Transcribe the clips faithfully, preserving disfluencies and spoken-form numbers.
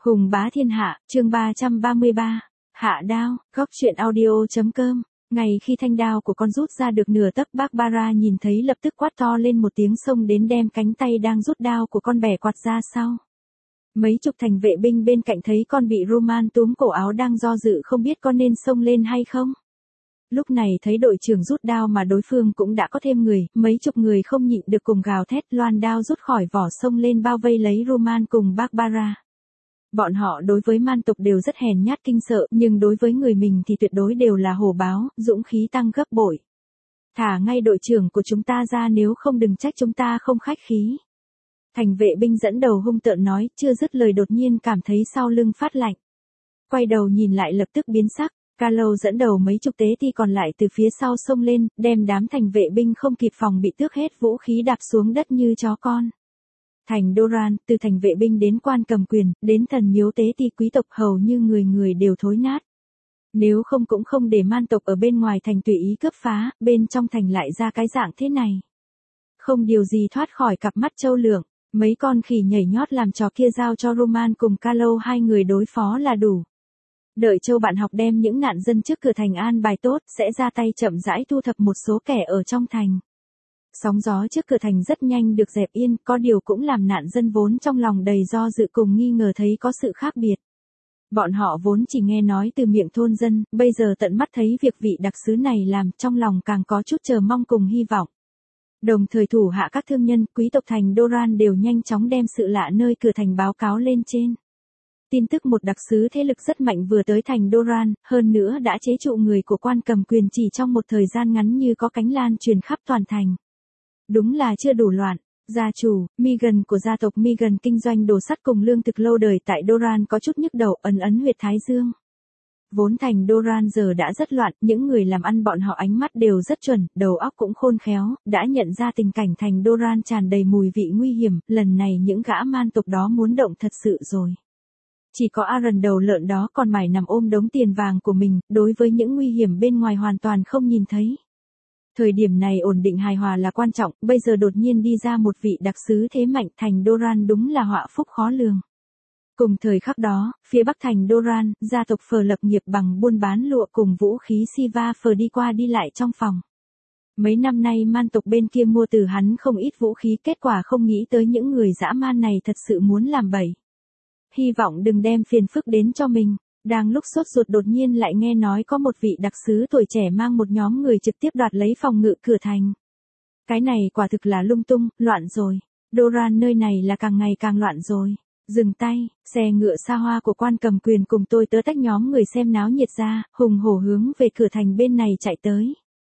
Hùng bá thiên hạ, chương ba trăm ba mươi ba. Hạ đao, góc truyện audio.com. Ngày khi thanh đao của con rút ra được nửa tấc, Barbara nhìn thấy lập tức quát to lên một tiếng, xông đến đem cánh tay đang rút đao của con bẻ quạt ra sau. Mấy chục thành vệ binh bên cạnh thấy con bị Roman túm cổ áo đang do dự không biết có nên xông lên hay không. Lúc này thấy đội trưởng rút đao mà đối phương cũng đã có thêm người, mấy chục người không nhịn được cùng gào thét, loan đao rút khỏi vỏ xông lên bao vây lấy Roman cùng Barbara. Bọn họ đối với man tộc đều rất hèn nhát kinh sợ, nhưng đối với người mình thì tuyệt đối đều là hổ báo, dũng khí tăng gấp bội. Thả ngay đội trưởng của chúng ta ra, nếu không đừng trách chúng ta không khách khí. Thành vệ binh dẫn đầu hung tợn nói, chưa dứt lời đột nhiên cảm thấy sau lưng phát lạnh. Quay đầu nhìn lại lập tức biến sắc, Carlo dẫn đầu mấy chục tế ti còn lại từ phía sau xông lên, đem đám thành vệ binh không kịp phòng bị tước hết vũ khí đạp xuống đất như chó con. Thành Doran, từ thành vệ binh đến quan cầm quyền, đến thần miếu tế ti quý tộc hầu như người người đều thối nát. Nếu không cũng không để man tộc ở bên ngoài thành tùy ý cướp phá, bên trong thành lại ra cái dạng thế này. Không điều gì thoát khỏi cặp mắt trâu lượng, mấy con khỉ nhảy nhót làm trò kia giao cho Roman cùng Carlo hai người đối phó là đủ. Đợi châu bạn học đem những nạn dân trước cửa thành an bài tốt, sẽ ra tay chậm rãi thu thập một số kẻ ở trong thành. Sóng gió trước cửa thành rất nhanh được dẹp yên, có điều cũng làm nạn dân vốn trong lòng đầy do dự cùng nghi ngờ thấy có sự khác biệt. Bọn họ vốn chỉ nghe nói từ miệng thôn dân, bây giờ tận mắt thấy việc vị đặc sứ này làm, trong lòng càng có chút chờ mong cùng hy vọng. Đồng thời thủ hạ các thương nhân, quý tộc thành Doran đều nhanh chóng đem sự lạ nơi cửa thành báo cáo lên trên. Tin tức một đặc sứ thế lực rất mạnh vừa tới thành Doran, hơn nữa đã chế trụ người của quan cầm quyền chỉ trong một thời gian ngắn như có cánh lan truyền khắp toàn thành. Đúng là chưa đủ loạn. Gia chủ, Megan của gia tộc Megan kinh doanh đồ sắt cùng lương thực lâu đời tại Doran có chút nhức đầu, ấn ấn huyệt thái dương. Vốn thành Doran giờ đã rất loạn, những người làm ăn bọn họ ánh mắt đều rất chuẩn, đầu óc cũng khôn khéo, đã nhận ra tình cảnh thành Doran tràn đầy mùi vị nguy hiểm, lần này những gã man tộc đó muốn động thật sự rồi. Chỉ có Aaron đầu lợn đó còn mải nằm ôm đống tiền vàng của mình, đối với những nguy hiểm bên ngoài hoàn toàn không nhìn thấy. Thời điểm này ổn định hài hòa là quan trọng, bây giờ đột nhiên đi ra một vị đặc sứ thế mạnh, thành Doran đúng là họa phúc khó lường. Cùng thời khắc đó, phía bắc thành Doran, gia tộc Phờ lập nghiệp bằng buôn bán lụa cùng vũ khí Siva Phờ đi qua đi lại trong phòng. Mấy năm nay man tộc bên kia mua từ hắn không ít vũ khí, kết quả không nghĩ tới những người dã man này thật sự muốn làm bậy. Hy vọng đừng đem phiền phức đến cho mình. Đang lúc sốt ruột đột nhiên lại nghe nói có một vị đặc sứ tuổi trẻ mang một nhóm người trực tiếp đoạt lấy phòng ngự cửa thành. Cái này quả thực là lung tung, loạn rồi. Doran nơi này là càng ngày càng loạn rồi. Dừng tay, xe ngựa xa hoa của quan cầm quyền cùng tôi tớ tách nhóm người xem náo nhiệt ra, hùng hổ hướng về cửa thành bên này chạy tới.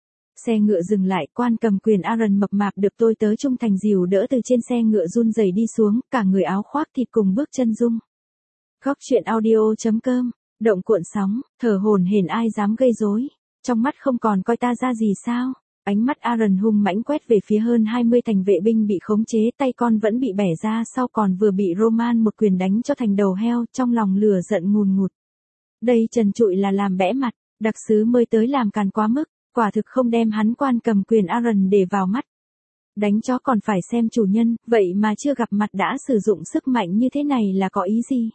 Xe ngựa dừng lại, quan cầm quyền Aaron mập mạp được tôi tớ trung thành dìu đỡ từ trên xe ngựa run rẩy đi xuống, cả người áo khoác thịt cùng bước chân rung. Góc truyện audio.com, động cuộn sóng, thở hổn hển ai dám gây rối, trong mắt không còn coi ta ra gì sao. Ánh mắt Aaron hung mãnh quét về phía hơn hai mươi thành vệ binh bị khống chế, tay con vẫn bị bẻ ra sau còn vừa bị Roman một quyền đánh cho thành đầu heo, trong lòng lửa giận ngùn ngụt. Đây trần trụi là làm bẽ mặt, đặc sứ mới tới làm càn quá mức, quả thực không đem hắn quan cầm quyền Aaron để vào mắt. Đánh chó còn phải xem chủ nhân, vậy mà chưa gặp mặt đã sử dụng sức mạnh như thế này là có ý gì?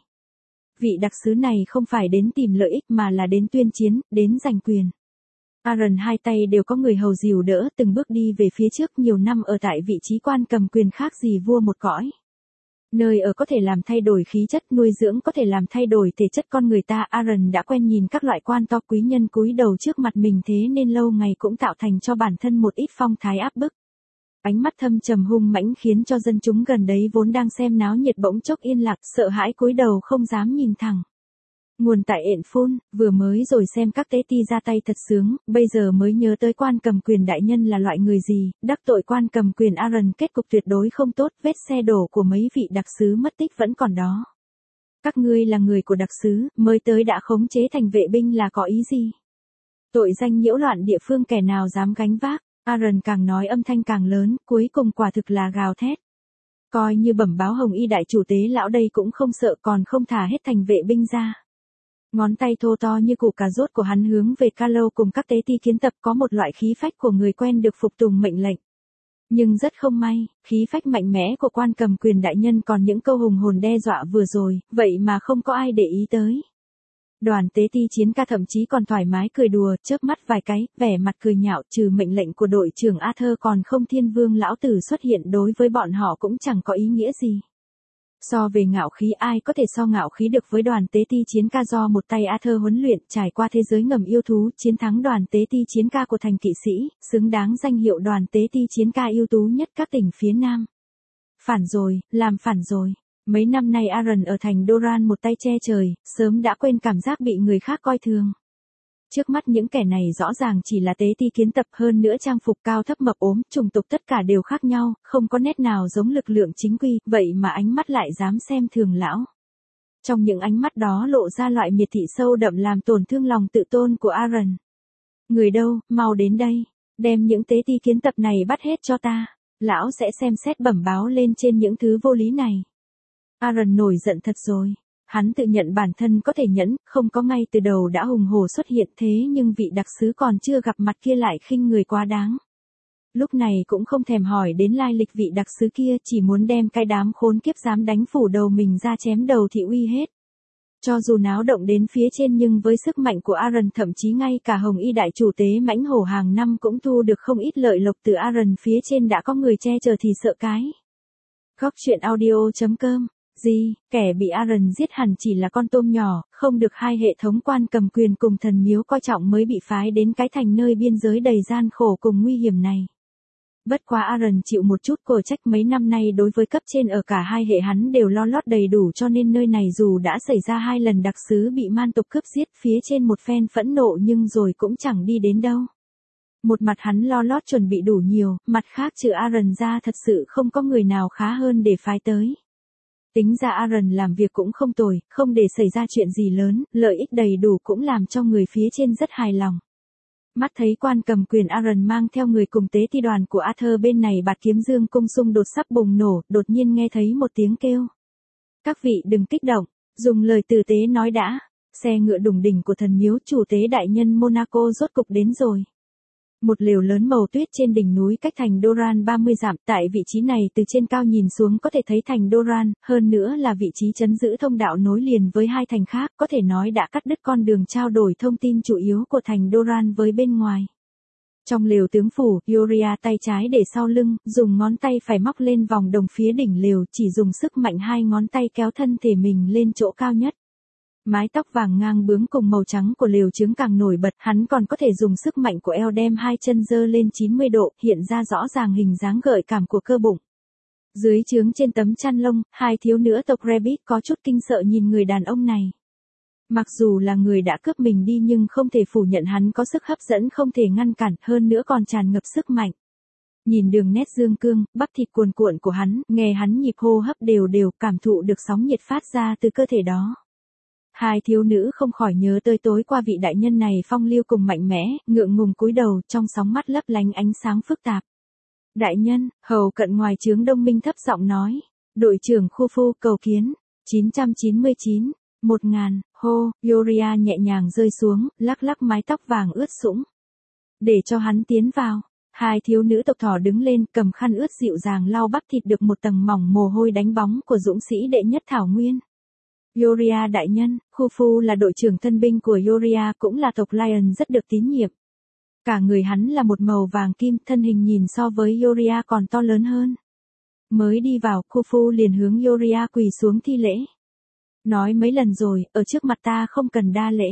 Vị đặc sứ này không phải đến tìm lợi ích mà là đến tuyên chiến, đến giành quyền. Aaron hai tay đều có người hầu dìu đỡ, từng bước đi về phía trước, nhiều năm ở tại vị trí quan cầm quyền khác gì vua một cõi. Nơi ở có thể làm thay đổi khí chất, nuôi dưỡng có thể làm thay đổi thể chất con người ta. Aaron đã quen nhìn các loại quan to quý nhân cúi đầu trước mặt mình, thế nên lâu ngày cũng tạo thành cho bản thân một ít phong thái áp bức. Ánh mắt thâm trầm hung mãnh khiến cho dân chúng gần đấy vốn đang xem náo nhiệt bỗng chốc yên lặng, sợ hãi cúi đầu không dám nhìn thẳng. Nguồn tại ện phun, vừa mới rồi xem các tế ti ra tay thật sướng, bây giờ mới nhớ tới quan cầm quyền đại nhân là loại người gì, đắc tội quan cầm quyền Aaron kết cục tuyệt đối không tốt, vết xe đổ của mấy vị đặc sứ mất tích vẫn còn đó. Các ngươi là người của đặc sứ, mới tới đã khống chế thành vệ binh là có ý gì? Tội danh nhiễu loạn địa phương kẻ nào dám gánh vác? Aaron càng nói âm thanh càng lớn, cuối cùng quả thực là gào thét. Coi như bẩm báo hồng y đại chủ tế lão đây cũng không sợ, còn không thả hết thành vệ binh ra. Ngón tay thô to như củ cà rốt của hắn hướng về Carlo cùng các tế ti kiến tập, có một loại khí phách của người quen được phục tùng mệnh lệnh. Nhưng rất không may, khí phách mạnh mẽ của quan cầm quyền đại nhân còn những câu hùng hồn đe dọa vừa rồi, vậy mà không có ai để ý tới. Đoàn tế ti chiến ca thậm chí còn thoải mái cười đùa, chớp mắt vài cái, vẻ mặt cười nhạo, trừ mệnh lệnh của đội trưởng Arthur còn không thiên vương lão tử xuất hiện đối với bọn họ cũng chẳng có ý nghĩa gì. So về ngạo khí, ai có thể so ngạo khí được với đoàn tế ti chiến ca do một tay Arthur huấn luyện, trải qua thế giới ngầm yêu thú, chiến thắng đoàn tế ti chiến ca của thành kỵ sĩ, xứng đáng danh hiệu đoàn tế ti chiến ca ưu tú nhất các tỉnh phía Nam. Phản rồi, làm phản rồi. Mấy năm nay Aaron ở thành Doran một tay che trời, sớm đã quên cảm giác bị người khác coi thường. Trước mắt những kẻ này rõ ràng chỉ là tế ti kiến tập, hơn nữa trang phục cao thấp mập ốm, chủng tộc tất cả đều khác nhau, không có nét nào giống lực lượng chính quy, vậy mà ánh mắt lại dám xem thường lão. Trong những ánh mắt đó lộ ra loại miệt thị sâu đậm làm tổn thương lòng tự tôn của Aaron. Người đâu, mau đến đây, đem những tế ti kiến tập này bắt hết cho ta, lão sẽ xem xét bẩm báo lên trên những thứ vô lý này. Aaron nổi giận thật rồi. Hắn tự nhận bản thân có thể nhẫn, không có ngay từ đầu đã hùng hổ xuất hiện, thế nhưng vị đặc sứ còn chưa gặp mặt kia lại khinh người quá đáng. Lúc này cũng không thèm hỏi đến lai lịch vị đặc sứ kia, chỉ muốn đem cái đám khốn kiếp dám đánh phủ đầu mình ra chém đầu thị uy hết. Cho dù náo động đến phía trên nhưng với sức mạnh của Aaron, thậm chí ngay cả Hồng Y đại chủ tế mãnh hổ hàng năm cũng thu được không ít lợi lộc từ Aaron, phía trên đã có người che chở thì sợ cái. Góc truyện audio chấm com. Gì, kẻ bị Aaron giết hẳn chỉ là con tôm nhỏ, không được hai hệ thống quan cầm quyền cùng thần miếu coi trọng mới bị phái đến cái thành nơi biên giới đầy gian khổ cùng nguy hiểm này. Bất quá Aaron chịu một chút cổ trách, mấy năm nay đối với cấp trên ở cả hai hệ hắn đều lo lót đầy đủ, cho nên nơi này dù đã xảy ra hai lần đặc sứ bị man tộc cướp giết, phía trên một phen phẫn nộ nhưng rồi cũng chẳng đi đến đâu. Một mặt hắn lo lót chuẩn bị đủ nhiều, mặt khác trừ Aaron ra thật sự không có người nào khá hơn để phái tới. Tính ra Aaron làm việc cũng không tồi, không để xảy ra chuyện gì lớn, lợi ích đầy đủ cũng làm cho người phía trên rất hài lòng. Mắt thấy quan cầm quyền Aaron mang theo người cùng tế ti đoàn của Arthur bên này bạt kiếm dương cung xung đột sắp bùng nổ, đột nhiên nghe thấy một tiếng kêu. Các vị đừng kích động, dùng lời tử tế nói đã, xe ngựa đùng đỉnh của thần miếu chủ tế đại nhân Monaco rốt cục đến rồi. Một lều lớn màu tuyết trên đỉnh núi cách thành Doran ba mươi dặm, tại vị trí này từ trên cao nhìn xuống có thể thấy thành Doran, hơn nữa là vị trí trấn giữ thông đạo nối liền với hai thành khác, có thể nói đã cắt đứt con đường trao đổi thông tin chủ yếu của thành Doran với bên ngoài. Trong lều tướng phủ, Yoria tay trái để sau lưng, dùng ngón tay phải móc lên vòng đồng phía đỉnh lều, chỉ dùng sức mạnh hai ngón tay kéo thân thể mình lên chỗ cao nhất. Mái tóc vàng ngang bướng cùng màu trắng của lều trứng càng nổi bật, hắn còn có thể dùng sức mạnh của eo đem hai chân giơ lên chín mươi độ, hiện ra rõ ràng hình dáng gợi cảm của cơ bụng. Dưới trướng trên tấm chăn lông, hai thiếu nữ tộc Rabbit có chút kinh sợ nhìn người đàn ông này. Mặc dù là người đã cướp mình đi nhưng không thể phủ nhận hắn có sức hấp dẫn không thể ngăn cản, hơn nữa còn tràn ngập sức mạnh. Nhìn đường nét dương cương, bắp thịt cuồn cuộn của hắn, nghe hắn nhịp hô hấp đều đều, cảm thụ được sóng nhiệt phát ra từ cơ thể đó. Hai thiếu nữ không khỏi nhớ tới tối qua vị đại nhân này phong lưu cùng mạnh mẽ, ngượng ngùng cúi đầu, trong sóng mắt lấp lánh ánh sáng phức tạp. Đại nhân, hầu cận ngoài trướng Đông Minh thấp giọng nói, đội trưởng khu phu cầu kiến, chín trăm chín mươi chín, một ngàn, hô, Yoria nhẹ nhàng rơi xuống, lắc lắc mái tóc vàng ướt sũng. Để cho hắn tiến vào. Hai thiếu nữ tộc thỏ đứng lên, cầm khăn ướt dịu dàng lau bắp thịt được một tầng mỏng mồ hôi đánh bóng của dũng sĩ đệ nhất Thảo Nguyên. Yoria đại nhân, Khufu là đội trưởng thân binh của Yoria, cũng là tộc Lion rất được tín nhiệm. Cả người hắn là một màu vàng kim, thân hình nhìn so với Yoria còn to lớn hơn. Mới đi vào, Khufu liền hướng Yoria quỳ xuống thi lễ. Nói mấy lần rồi, ở trước mặt ta không cần đa lễ.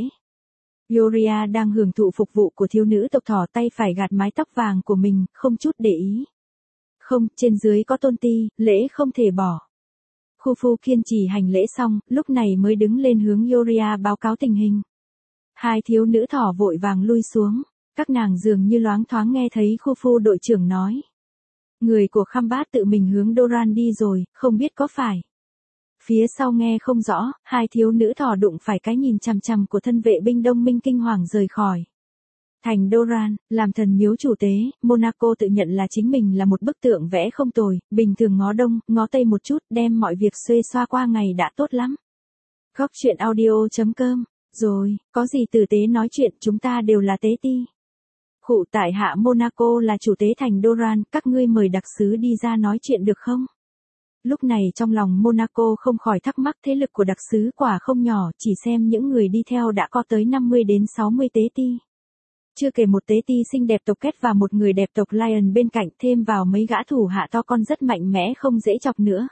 Yoria đang hưởng thụ phục vụ của thiếu nữ tộc thỏ, tay phải gạt mái tóc vàng của mình, không chút để ý. Không, trên dưới có tôn ti, lễ không thể bỏ. Khu phu kiên trì hành lễ xong, lúc này mới đứng lên hướng Yoria báo cáo tình hình. Hai thiếu nữ thỏ vội vàng lui xuống, các nàng dường như loáng thoáng nghe thấy khu phu đội trưởng nói. Người của Kham Bát tự mình hướng Doran đi rồi, không biết có phải. Phía sau nghe không rõ, hai thiếu nữ thỏ đụng phải cái nhìn chằm chằm của thân vệ binh Đông Minh kinh hoàng rời khỏi. Thành Doran, làm thần miếu chủ tế, Monaco tự nhận là chính mình là một bức tượng vẽ không tồi, bình thường ngó đông, ngó tây một chút, đem mọi việc xuê xoa qua ngày đã tốt lắm. Góc truyện audio chấm com, rồi, có gì tử tế nói chuyện, chúng ta đều là tế ti. Khụ tại hạ Monaco là chủ tế thành Doran, các ngươi mời đặc sứ đi ra nói chuyện được không? Lúc này trong lòng Monaco không khỏi thắc mắc thế lực của đặc sứ quả không nhỏ, chỉ xem những người đi theo đã có tới năm mươi đến sáu mươi tế ti. Chưa kể một tế ti xinh đẹp tộc Kết và một người đẹp tộc Lion bên cạnh, thêm vào mấy gã thủ hạ to con rất mạnh mẽ không dễ chọc nữa.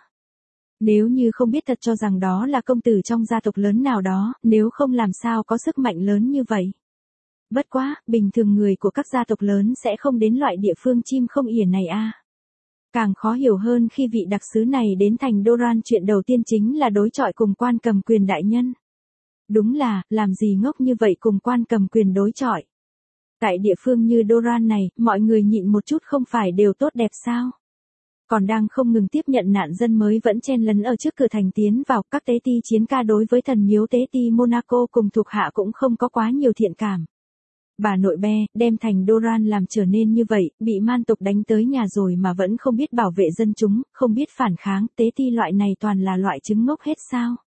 Nếu như không biết thật cho rằng đó là công tử trong gia tộc lớn nào đó, nếu không làm sao có sức mạnh lớn như vậy. Bất quá, bình thường người của các gia tộc lớn sẽ không đến loại địa phương chim không ỉa này a. Càng khó hiểu hơn khi vị đặc sứ này đến thành Doran, chuyện đầu tiên chính là đối chọi cùng quan cầm quyền đại nhân. Đúng là, làm gì ngốc như vậy cùng quan cầm quyền đối chọi. Tại địa phương như Doran này, mọi người nhịn một chút không phải đều tốt đẹp sao? Còn đang không ngừng tiếp nhận nạn dân mới vẫn chen lấn ở trước cửa thành tiến vào, các tế ti chiến ca đối với thần miếu tế ti Monaco cùng thuộc hạ cũng không có quá nhiều thiện cảm. Bà nội be, đem thành Doran làm trở nên như vậy, bị man tộc đánh tới nhà rồi mà vẫn không biết bảo vệ dân chúng, không biết phản kháng, tế ti loại này toàn là loại trứng ngốc hết sao?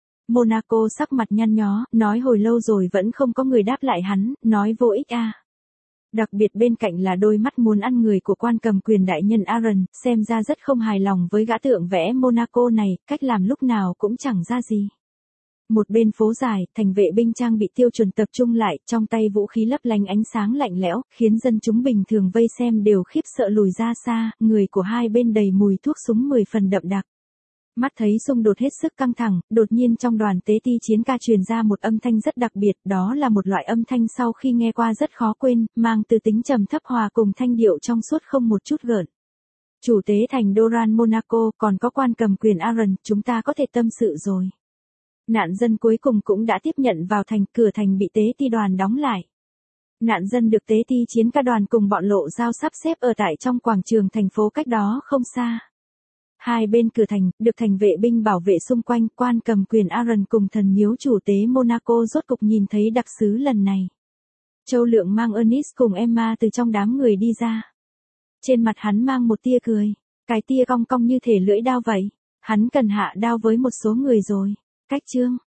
Monaco sắc mặt nhăn nhó, nói hồi lâu rồi vẫn không có người đáp lại hắn, nói vô ích a. Đặc biệt bên cạnh là đôi mắt muốn ăn người của quan cầm quyền đại nhân Aaron, xem ra rất không hài lòng với gã tượng vẽ Monaco này, cách làm lúc nào cũng chẳng ra gì. Một bên phố dài, thành vệ binh trang bị tiêu chuẩn tập trung lại, trong tay vũ khí lấp lánh ánh sáng lạnh lẽo, khiến dân chúng bình thường vây xem đều khiếp sợ lùi ra xa, người của hai bên đầy mùi thuốc súng mười phần đậm đặc. Mắt thấy xung đột hết sức căng thẳng, đột nhiên trong đoàn tế ti chiến ca truyền ra một âm thanh rất đặc biệt, đó là một loại âm thanh sau khi nghe qua rất khó quên, mang từ tính trầm thấp hòa cùng thanh điệu trong suốt không một chút gợn. Chủ tế thành Doran Monaco, còn có quan cầm quyền Aaron, chúng ta có thể tâm sự rồi. Nạn dân cuối cùng cũng đã tiếp nhận vào thành, cửa thành bị tế ti đoàn đóng lại. Nạn dân được tế ti chiến ca đoàn cùng bọn lộ giao sắp xếp ở tại trong quảng trường thành phố cách đó không xa. Hai bên cửa thành, được thành vệ binh bảo vệ xung quanh, quan cầm quyền Aaron cùng thần miếu chủ tế Monaco rốt cục nhìn thấy đặc sứ lần này. Châu Lượng mang Ernest cùng Emma từ trong đám người đi ra. Trên mặt hắn mang một tia cười, cái tia cong cong như thể lưỡi đao vậy. Hắn cần hạ đao với một số người rồi. Cách chương